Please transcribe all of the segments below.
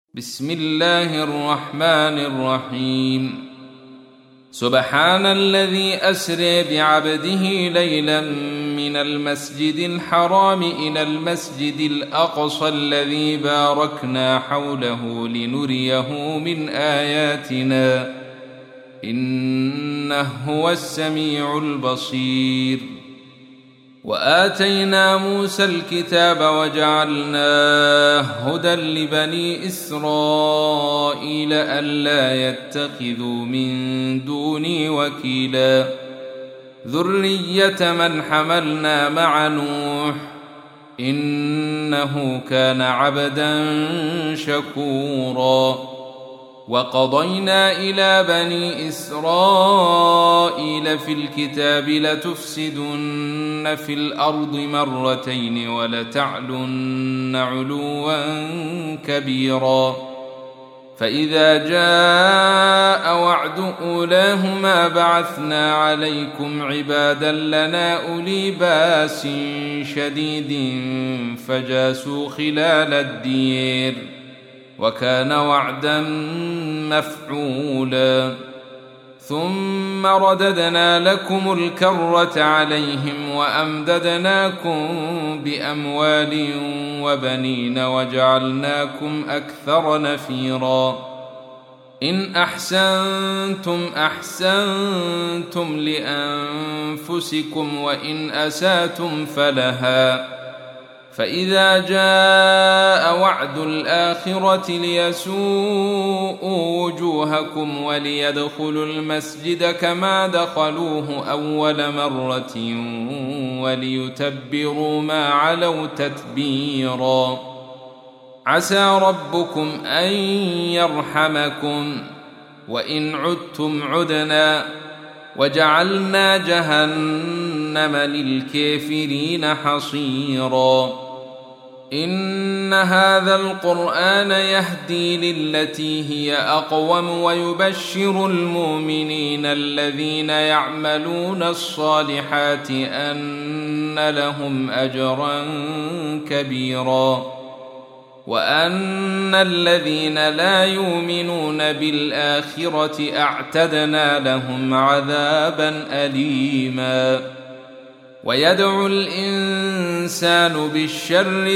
بسم الله الرحمن الرحيم. سبحان الذي أسرى بعبده ليلا من المسجد الحرام إلى المسجد الأقصى الذي باركنا حوله لنريه من آياتنا إنه هو السميع البصير. وآتينا موسى الكتاب وجعلناه هدى لبني إسرائيل ألا يتخذوا من دوني وكيلا ذرية من حملنا مع نوح إنه كان عبدا شكورا. وقضينا إلى بني إسرائيل في الكتاب لتفسدن في الأرض مرتين ولتعلن علوا كبيرا. فإذا جاء وعد أولاهما بعثنا عليكم عبادا لنا أولي بأس شديد فجاسوا خلال الدير وكان وعدا مفعولا. ثم رددنا لكم الكرة عليهم وأمددناكم بأموال وبنين وجعلناكم أكثر نفيرا. إن أحسنتم أحسنتم لأنفسكم وإن أساتم فلها. فإذا جاء وعد الآخرة ليسوءوا وجوهكم وليدخلوا المسجد كما دخلوه أول مرة وليتبروا ما علوا تتبيرا. عسى ربكم أن يرحمكم وإن عدتم عدنا وجعلنا جهنم للكافرين حصيرا. إن هذا القرآن يهدي للتي هي أقوم ويبشر المؤمنين الذين يعملون الصالحات أن لهم أجرا كبيرا وأن الذين لا يؤمنون بالآخرة أعتدنا لهم عذابا أليما. ويدعو الإنسان بالشر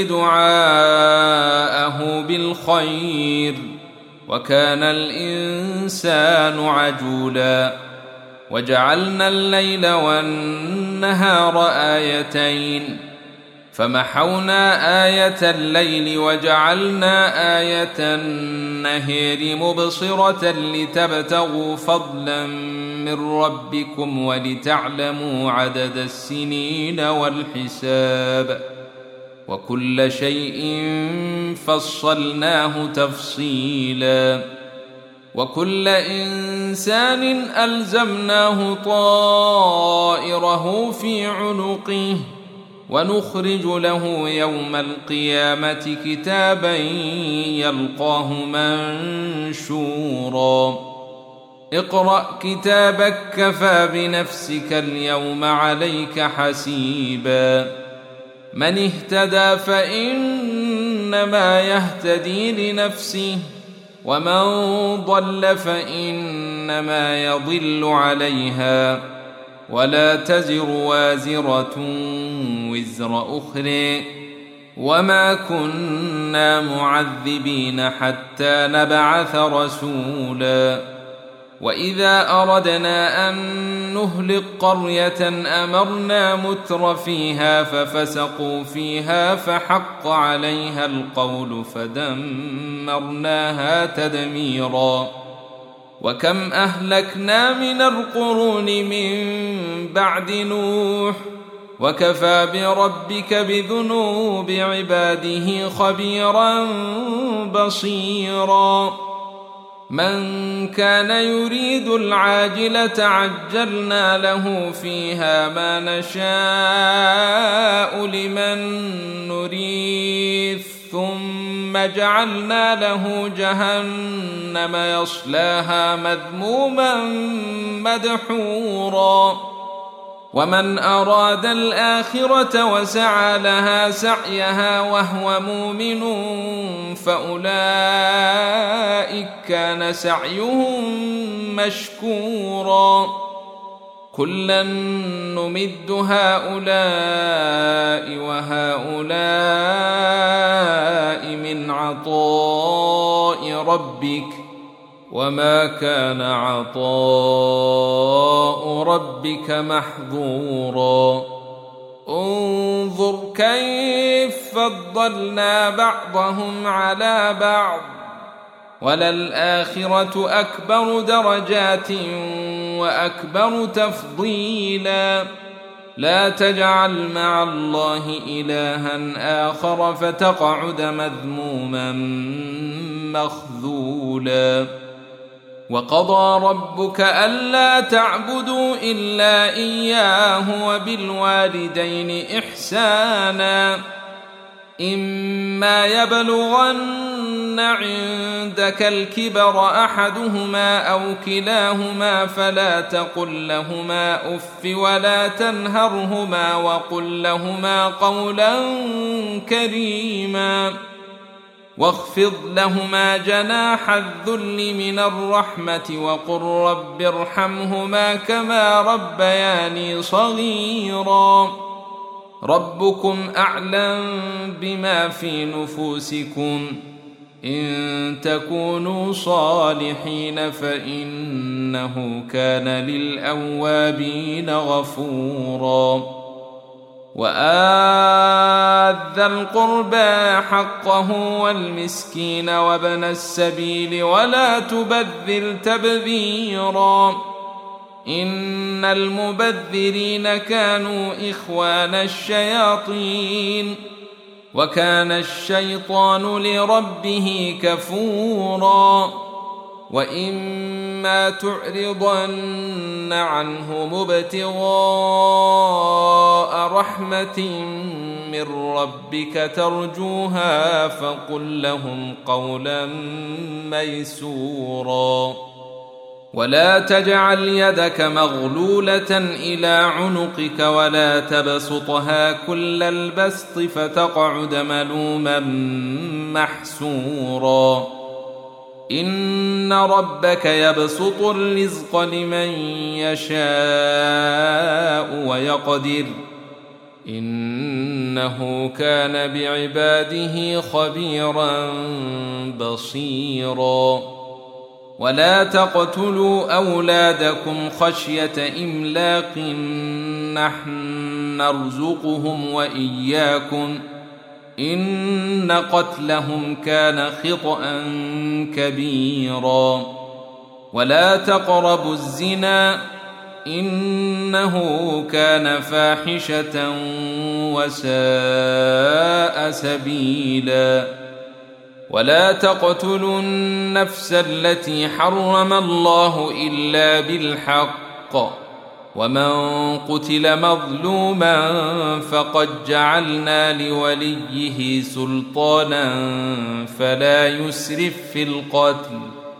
دعاءه بالخير وكان الإنسان عجولا. وجعلنا الليل والنهار آيتين فمحونا آية الليل وجعلنا آية النهار مبصرة لتبتغوا فضلا من ربكم ولتعلموا عدد السنين والحساب وكل شيء فصلناه تفصيلا. وكل إنسان ألزمناه طائره في عنقه ونخرج له يوم القيامة كتابا يلقاه منشورا. اقرأ كتابك كفى بنفسك اليوم عليك حسيبا. من اهتدى فإنما يهتدي لنفسه ومن ضل فإنما يضل عليها ولا تزر وازرة وزر أخرى وما كنا معذبين حتى نبعث رسولا. وإذا أردنا أن نهلك قرية أمرنا متر فيها ففسقوا فيها فحق عليها القول فدمرناها تدميرا. وكم أهلكنا من القرون من بعد نوح وكفى بربك بذنوب عباده خبيرا بصيرا. من كان يريد العاجلة عجلنا له فيها ما نشاء لمن نريد ثم جعلنا له جهنم يصلاها مذموما مدحورا. ومن أراد الآخرة وسعى لها سعيها وهو مؤمن فأولئك كان سعيهم مشكورا كلا نمد هؤلاء وهؤلاء من عطاء ربك وما كان عطاء ربك محظورا انظر كيف فضلنا بعضهم على بعض وللآخرة أكبر درجات وأكبر تفضيلا لا تجعل مع الله إلها آخر فتقعد مذموما مخذولا وقضى ربك ألا تعبدوا إلا إياه وبالوالدين إحسانا إما يبلغن عندك الكبر أحدهما أو كلاهما فلا تقل لهما أف ولا تنهرهما وقل لهما قولا كريما واخفض لهما جناح الذل من الرحمة وقل رب ارحمهما كما ربياني صغيرا ربكم أعلم بما في نفوسكم إن تكونوا صالحين فإنه كان للأوابين غفورا وآت ذا القربى حقه والمسكين وابن السبيل ولا تبذر تبذيرا إن المبذرين كانوا إخوان الشياطين وكان الشيطان لربه كفورا وإما تعرضن عنهم ابتغاء رحمة من ربك ترجوها فقل لهم قولا ميسورا ولا تجعل يدك مغلولة إلى عنقك ولا تبسطها كل البسط فتقعد ملوما محسورا إن ربك يبسط الرزق لمن يشاء ويقدر إنه كان بعباده خبيرا بصيرا ولا تقتلوا أولادكم خشية إملاق نحن نرزقهم وإياكم إن قتلهم كان خطأ كبيرا ولا تقربوا الزنا إنه كان فاحشة وساء سبيلا ولا تقتلوا النفس التي حرم الله إلا بالحق ومن قتل مظلوما فقد جعلنا لوليه سلطانا فلا يسرف في القتل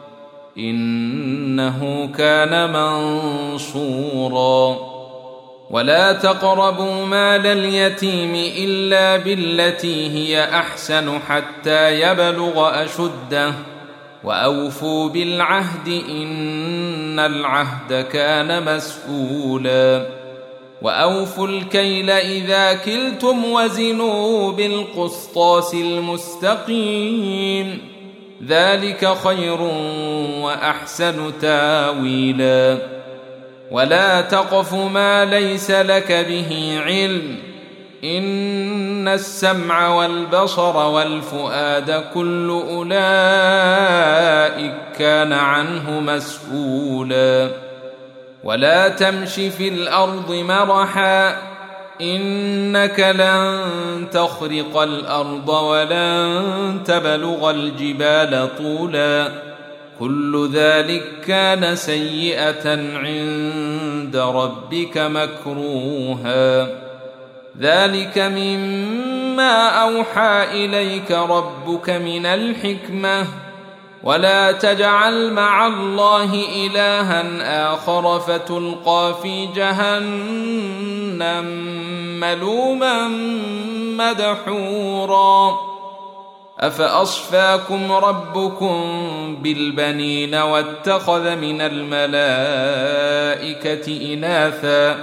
إنه كان منصورا ولا تقربوا مال اليتيم إلا بالتي هي أحسن حتى يبلغ أشده وأوفوا بالعهد إن العهد كان مسؤولا وأوفوا الكيل إذا كلتم وزنوا بالقسطاس المستقيم ذلك خير وأحسن تاويلا ولا تقف ما ليس لك به علم إن السمع والبصر والفؤاد كل أولئك كان عنه مسؤولا ولا تمش في الأرض مرحا إنك لن تخرق الأرض ولن تبلغ الجبال طولا كل ذلك كان سيئة عند ربك مكروها ذلك مما أوحى إليك ربك من الحكمة ولا تجعل مع الله إلها آخر فتلقى في جهنم ملوما مدحورا أفأصفاكم ربكم بالبنين واتخذ من الملائكة إناثا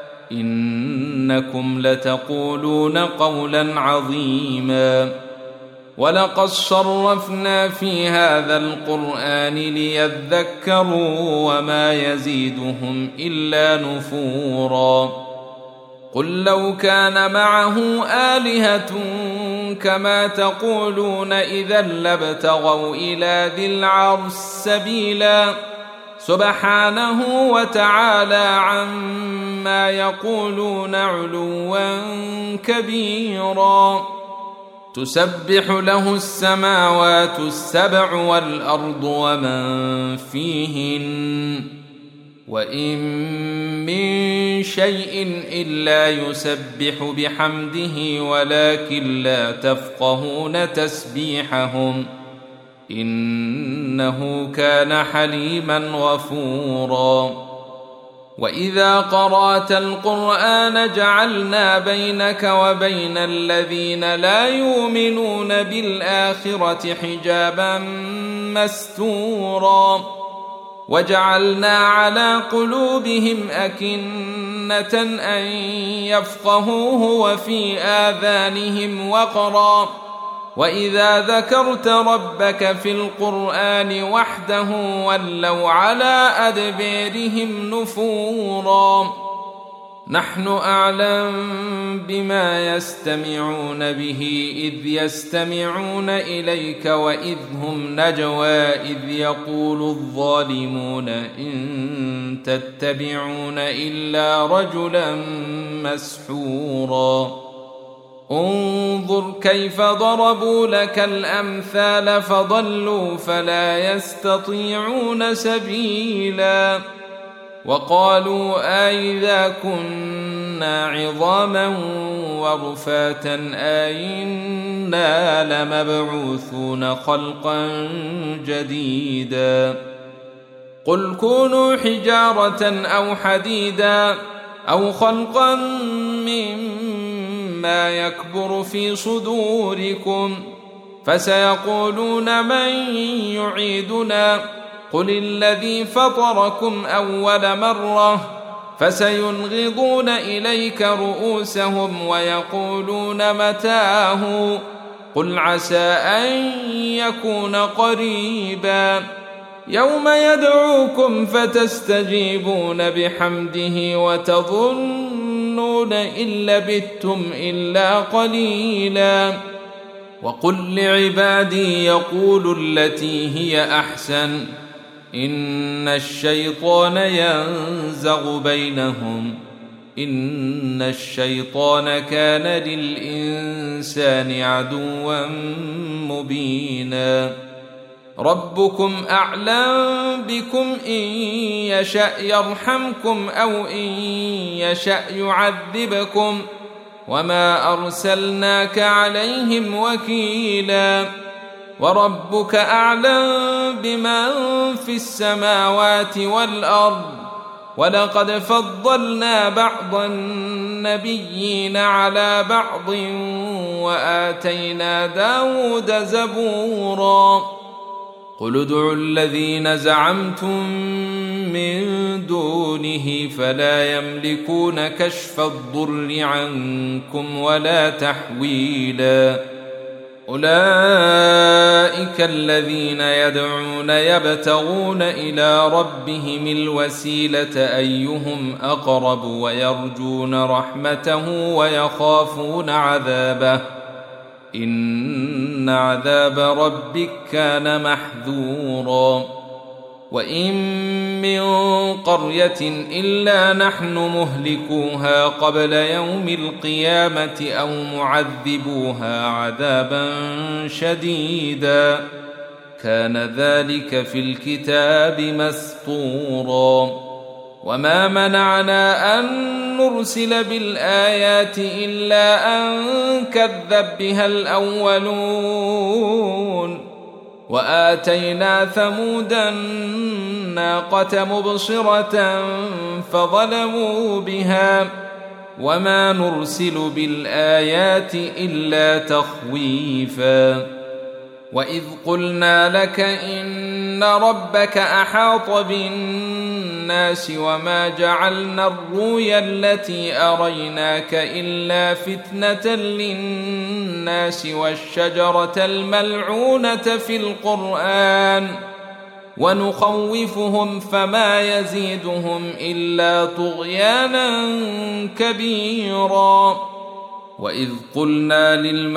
إنكم لتقولون قولا عظيما ولقد صرفنا في هذا القرآن ليذكروا وما يزيدهم إلا نفورا قل لو كان معه آلهة كما تقولون إذا لابتغوا إلى ذي العرش سبيلا سبحانه وتعالى عما يقولون علوا كبيرا تسبح له السماوات السبع والأرض ومن فيهن وإن من شيء إلا يسبح بحمده ولكن لا تفقهون تسبيحهم إنه كان حليما غفورا وإذا قرأت القرآن جعلنا بينك وبين الذين لا يؤمنون بالآخرة حجابا مستورا وجعلنا على قلوبهم أكنة أن يفقهوه وفي آذانهم وقرا وإذا ذكرت ربك في القرآن وحده ولوا على أدبارهم نفورا نحن أعلم بما يستمعون به إذ يستمعون إليك وإذ هم نجوى إذ يقول الظالمون إن تتبعون إلا رجلا مسحورا انظر كيف ضربوا لك الأمثال فضلوا فلا يستطيعون سبيلا وقالوا أئذا كنا عظاما ورفاتا أئنا لمبعوثون خلقا جديدا قل كونوا حجارة أو حديدا أو خلقا مما يكبر في صدوركم فسيقولون من يعيدنا قل الذي فطركم أول مرة فسينغضون إليك رؤوسهم ويقولون متاه قل عسى أن يكون قريبا يوم يدعوكم فتستجيبون بحمده وتظنون إن لبثتم إلا قليلا وقل لعبادي يقولوا التي هي أحسن إن الشيطان ينزغ بينهم إن الشيطان كان للإنسان عدوا مبينا ربكم أعلم بكم إن يشأ يرحمكم أو إن يشأ يعذبكم وما أرسلناك عليهم وكيلا وربك أعلم بمن في السماوات والأرض ولقد فضلنا بعض النبيين على بعض وآتينا داود زبورا قل ادعوا الذين زعمتم من دونه فلا يملكون كشف الضر عنكم ولا تحويلا أولئك الذين يدعون يبتغون إلى ربهم الوسيلة أيهم أقرب ويرجون رحمته ويخافون عذابه إن عذاب ربك كان محذورا وإن من قرية إلا نحن مهلكوها قبل يوم القيامة أو معذبوها عذابا شديدا كان ذلك في الكتاب مسطورا وما منعنا أن نرسل بالآيات إلا أن كذب بها الأولون وآتينا ثمود الناقة مبصرة فظلموا بها وما نرسل بالآيات إلا تخويفا وإذ قلنا لك إن ربك أحاط بالناس وما جعلنا الرؤيا التي أريناك إلا فتنة للناس والشجرة الملعونة في القرآن ونخوفهم فما يزيدهم إلا طغيانا كبيرا. وإذ قلنا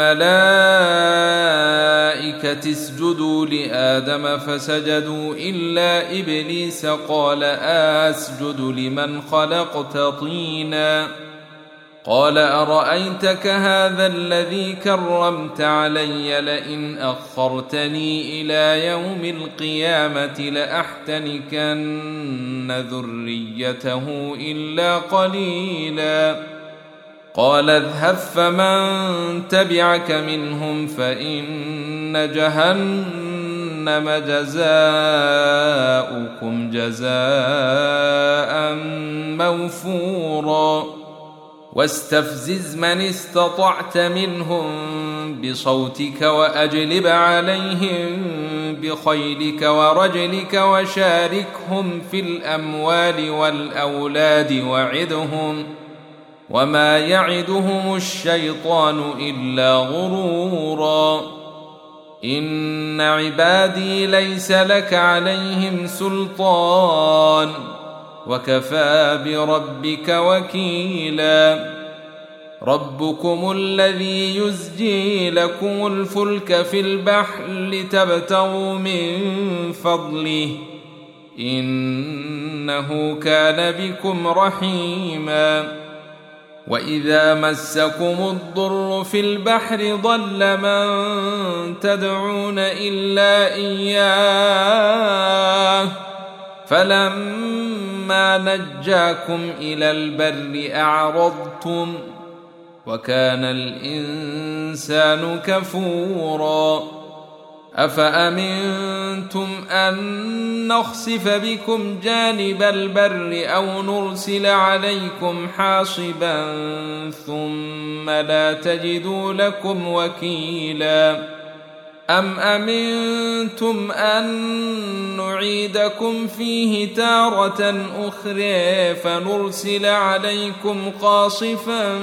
للملائكة اسجدوا لآدم فسجدوا إلا إبليس قال أسجد لمن خلقت طينا قال أرأيتك هذا الذي كرمت علي لئن أخرتني إلى يوم القيامة لأحتنكن ذريته إلا قليلا قال اذهب فمن تبعك منهم فإن جهنم جزاؤكم جزاء موفورا واستفزز من استطعت منهم بصوتك وأجلب عليهم بخيلك ورجلك وشاركهم في الأموال والأولاد وعدهم وما يعدهم الشيطان إلا غرورا إن عبادي ليس لك عليهم سلطان وكفى بربك وكيلا ربكم الذي يزجي لكم الفلك في البحر لتبتغوا من فضله إنه كان بكم رحيما وإذا مسكم الضر في البحر ضل من تدعون إلا إياه فلما نجاكم إلى البر أعرضتم وكان الإنسان كفورا أفأمنتم أن نخسف بكم جانب البر أو نرسل عليكم حاصبا ثم لا تجدوا لكم وكيلا أم أمنتم أن نعيدكم فيه تارة أخرى فنرسل عليكم قاصفا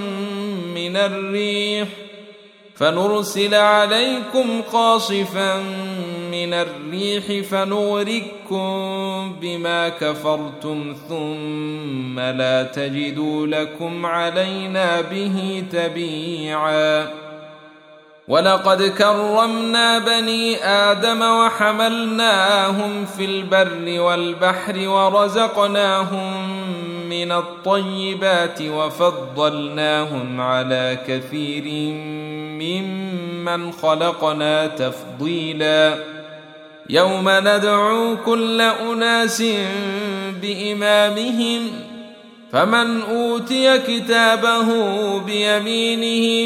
من الريح فنغرقكم بما كفرتم ثم لا تجدوا لكم علينا به تبيعا ولقد كرمنا بني آدم وحملناهم في البر والبحر ورزقناهم من الطيبات وفضلناهم على كثير ممن خلقنا تفضيلا يوم ندعو كل أناس بإمامهم فمن أوتي كتابه بيمينه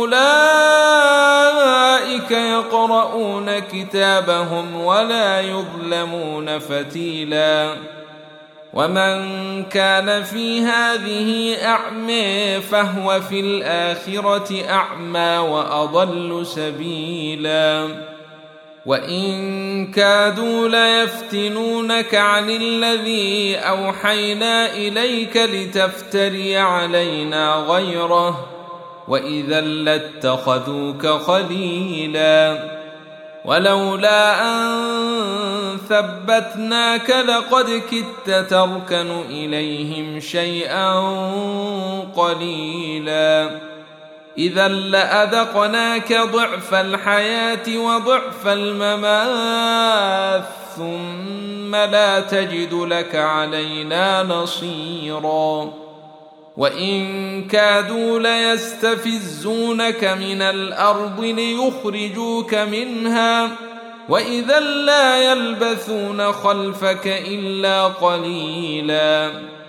فأولئك يقرؤون كتابهم ولا يظلمون فتيلا ومن كان في هذه أعمى فهو في الآخرة أعمى وأضل سبيلا وإن كادوا ليفتنونك عن الذي أوحينا إليك لتفتري علينا غيره وإذا لاتخذوك خليلا ولولا أن ثبتناك لقد كدت تركن إليهم شيئا قليلا إذا لأذقناك ضعف الحياة وضعف الممات ثم لا تجد لك علينا نصيرا وإن كادوا ليستفزونك من الأرض ليخرجوك منها وإذا لا يلبثون خلفك إلا قليلا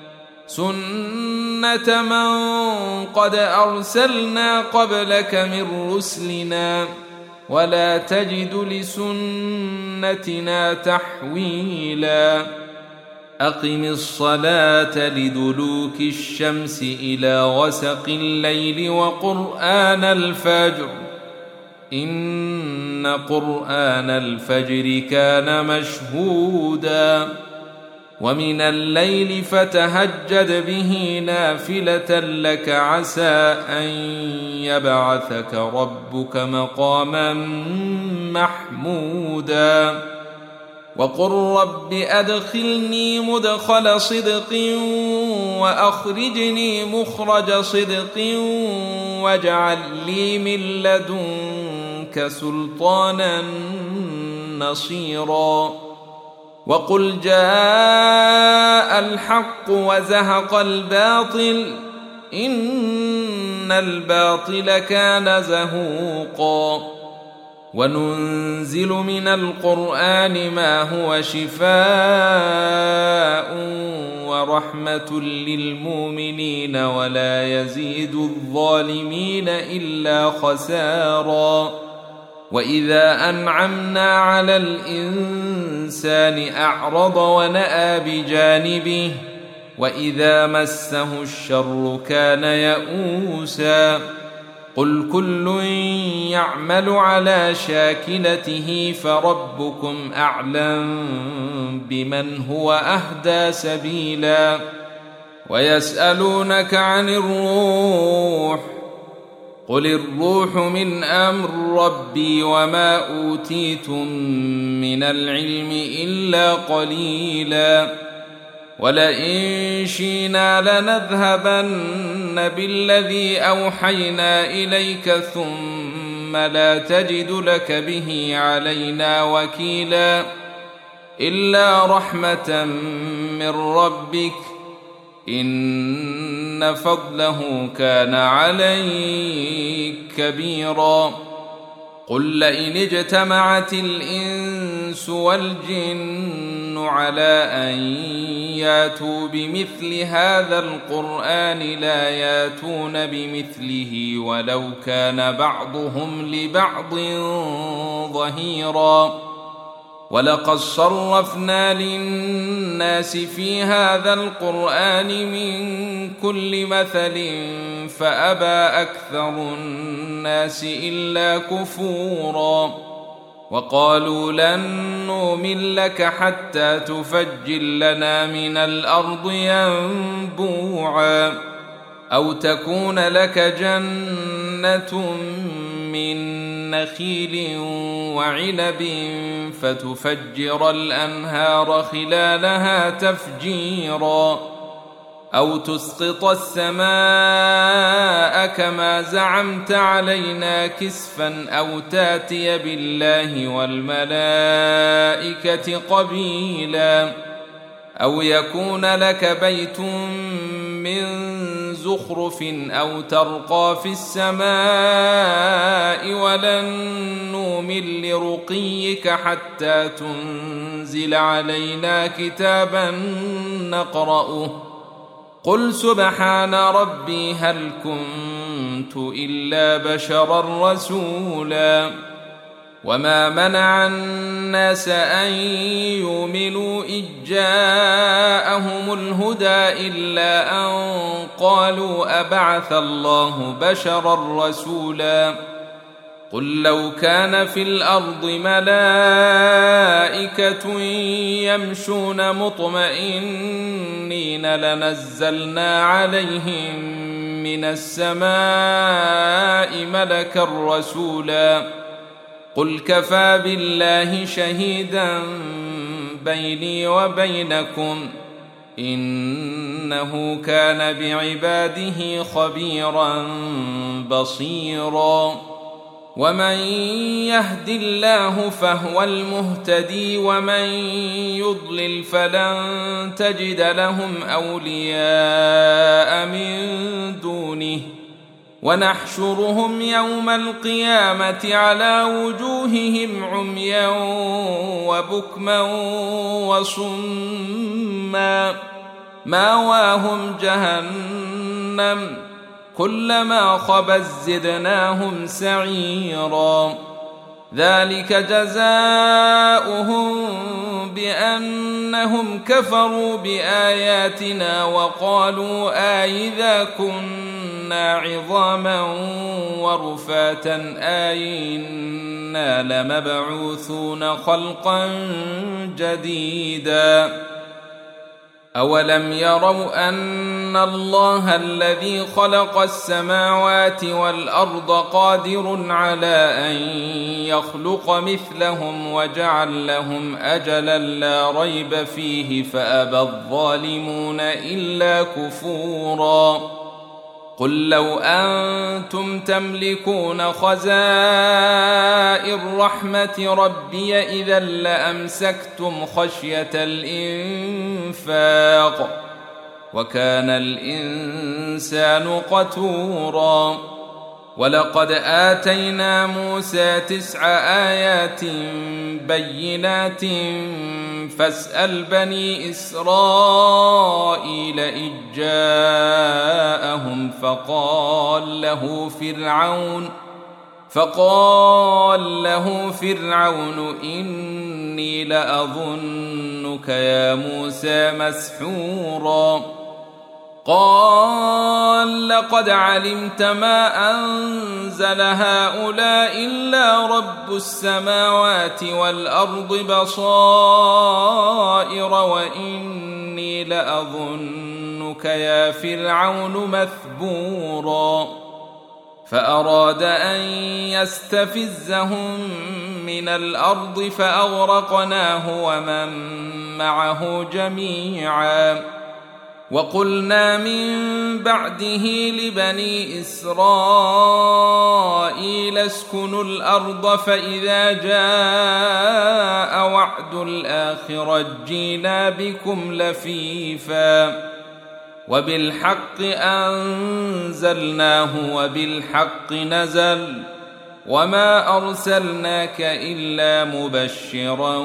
سنة من قد أرسلنا قبلك من رسلنا ولا تجد لسنتنا تحويلا أقم الصلاة لدلوك الشمس إلى غسق الليل وقرآن الفجر إن قرآن الفجر كان مشهودا ومن الليل فتهجد به نافلة لك عسى أن يبعثك ربك مقاما محمودا وقل رب أدخلني مدخل صدق وأخرجني مخرج صدق واجعل لي من لدنك سلطانا نصيرا وقل جاء الحق وزهق الباطل إن الباطل كان زهوقا وننزل من القرآن ما هو شفاء ورحمة للمؤمنين ولا يزيد الظالمين إلا خسارا وإذا أنعمنا على الإنسان أعرض ونأى بجانبه وإذا مسه الشر كان يئوسا قل كل يعمل على شاكلته فربكم أعلم بمن هو أهدى سبيلا ويسألونك عن الروح قل الروح من أمر ربي وما أوتيتم من العلم إلا قليلا ولئن شئنا لنذهبن بالذي أوحينا إليك ثم لا تجد لك به علينا وكيلا إلا رحمة من ربك إن فضله كان عليك كبيرا قل لئن اجتمعت الإنس والجن على أن ياتوا بمثل هذا القرآن لا ياتون بمثله ولو كان بعضهم لبعض ظهيرا ولقد صرفنا للناس في هذا القرآن من كل مثل فأبى أكثر الناس إلا كفورا وقالوا لن نؤمن لك حتى تفجر لنا من الأرض ينبوعا أو تكون لك جنة من نخيل وعنب فتفجر الأنهار خلالها تفجيرا أو تسقط السماء كما زعمت علينا كسفا أو تاتي بالله والملائكة قبيلا أو يكون لك بيت من زخرف أو ترقى في السماء ولن نؤمن لرقيك حتى تنزل علينا كتابا نقرأه قل سبحان ربي هل كنت إلا بشرا رسولا وما منع الناس أن يؤمنوا إذ جاءهم الهدى إلا أن قالوا أبعث الله بشرا رسولا قل لو كان في الأرض ملائكة يمشون مطمئنين لنزلنا عليهم من السماء ملكا رسولا قل كفى بالله شهيدا بيني وبينكم إنه كان بعباده خبيرا بصيرا ومن يهد الله فهو المهتدي ومن يضلل فلن تجد لهم أولياء من دونه ونحشرهم يوم القيامة على وجوههم عميا وبكما وصما ماواهم جهنم كلما خبت زدناهم سعيرا ذلك جزاؤهم بأنهم كفروا بآياتنا وقالوا أإذا كنا كنا عظاما ورفاتا أئنا لمبعوثون خلقا جديدا أولم يروا أن الله الذي خلق السماوات والأرض قادر على أن يخلق مثلهم وجعل لهم أجلا لا ريب فيه فأبى الظالمون إلا كفورا قل لو أنتم تملكون خزائن رحمة ربي إذا لأمسكتم خشية الإنفاق وكان الإنسان قتورا ولقد آتينا موسى 9 آيات بينات فاسأل بني إسرائيل إذ جاءهم فقال له فرعون إني لأظنك يا موسى مسحورا قال لقد علمت ما أنزل هؤلاء إلا رب السماوات والأرض بصائر وإني لأظنك يا فرعون مثبورا فأراد أن يستفزهم من الأرض فأغرقناه ومن معه جميعا وقلنا من بعده لبني إسرائيل اسكنوا الأرض فإذا جاء وعد الآخرة جئنا بكم لفيفا وبالحق أنزلناه وبالحق نزل وما أرسلناك إلا مبشرا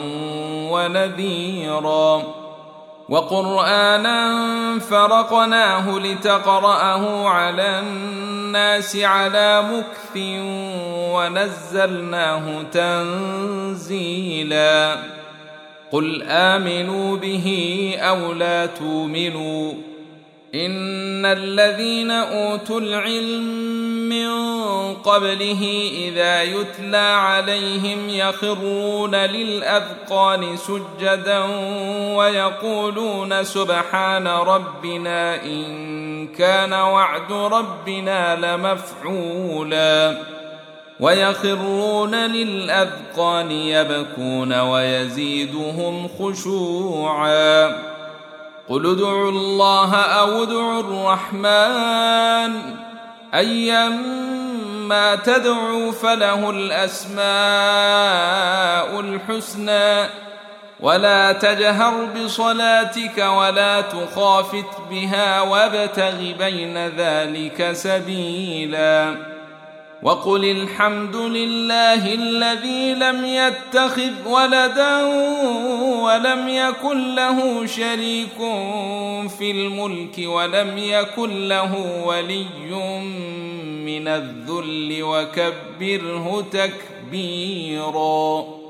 ونذيرا وقرآنا فرقناه لتقرأه على الناس على مكث ونزلناه تنزيلا قل آمنوا به أو لا تؤمنوا إن الذين أوتوا العلم من قبله إذا يتلى عليهم يخرون للأذقان سجدا ويقولون سبحان ربنا إن كان وعد ربنا لمفعولا ويخرون للأذقان يبكون ويزيدهم خشوعا قل ادعوا الله أو ادعوا الرحمن أيما تدعوا فله الأسماء الحسنى ولا تجهر بصلاتك ولا تخافت بها وابتغ بين ذلك سبيلا وقل الحمد لله الذي لم يتخذ ولدا ولم يكن له شريك في الملك ولم يكن له ولي من الذل وكبره تكبيرا.